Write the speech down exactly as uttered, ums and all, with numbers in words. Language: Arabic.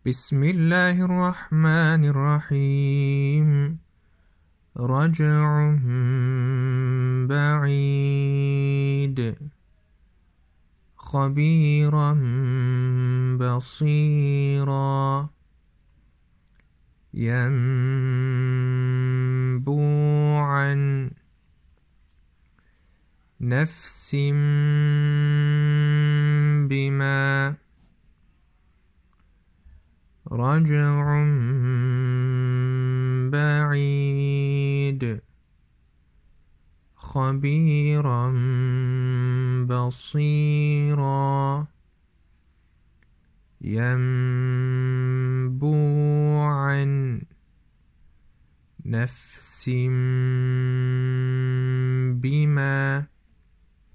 بسم الله الرحمن الرحيم رجع بعيد خبيرا بصيرا ينبوعا نفس بما رجع بعيد خبيرا بصيرا ينبوعا نفس بما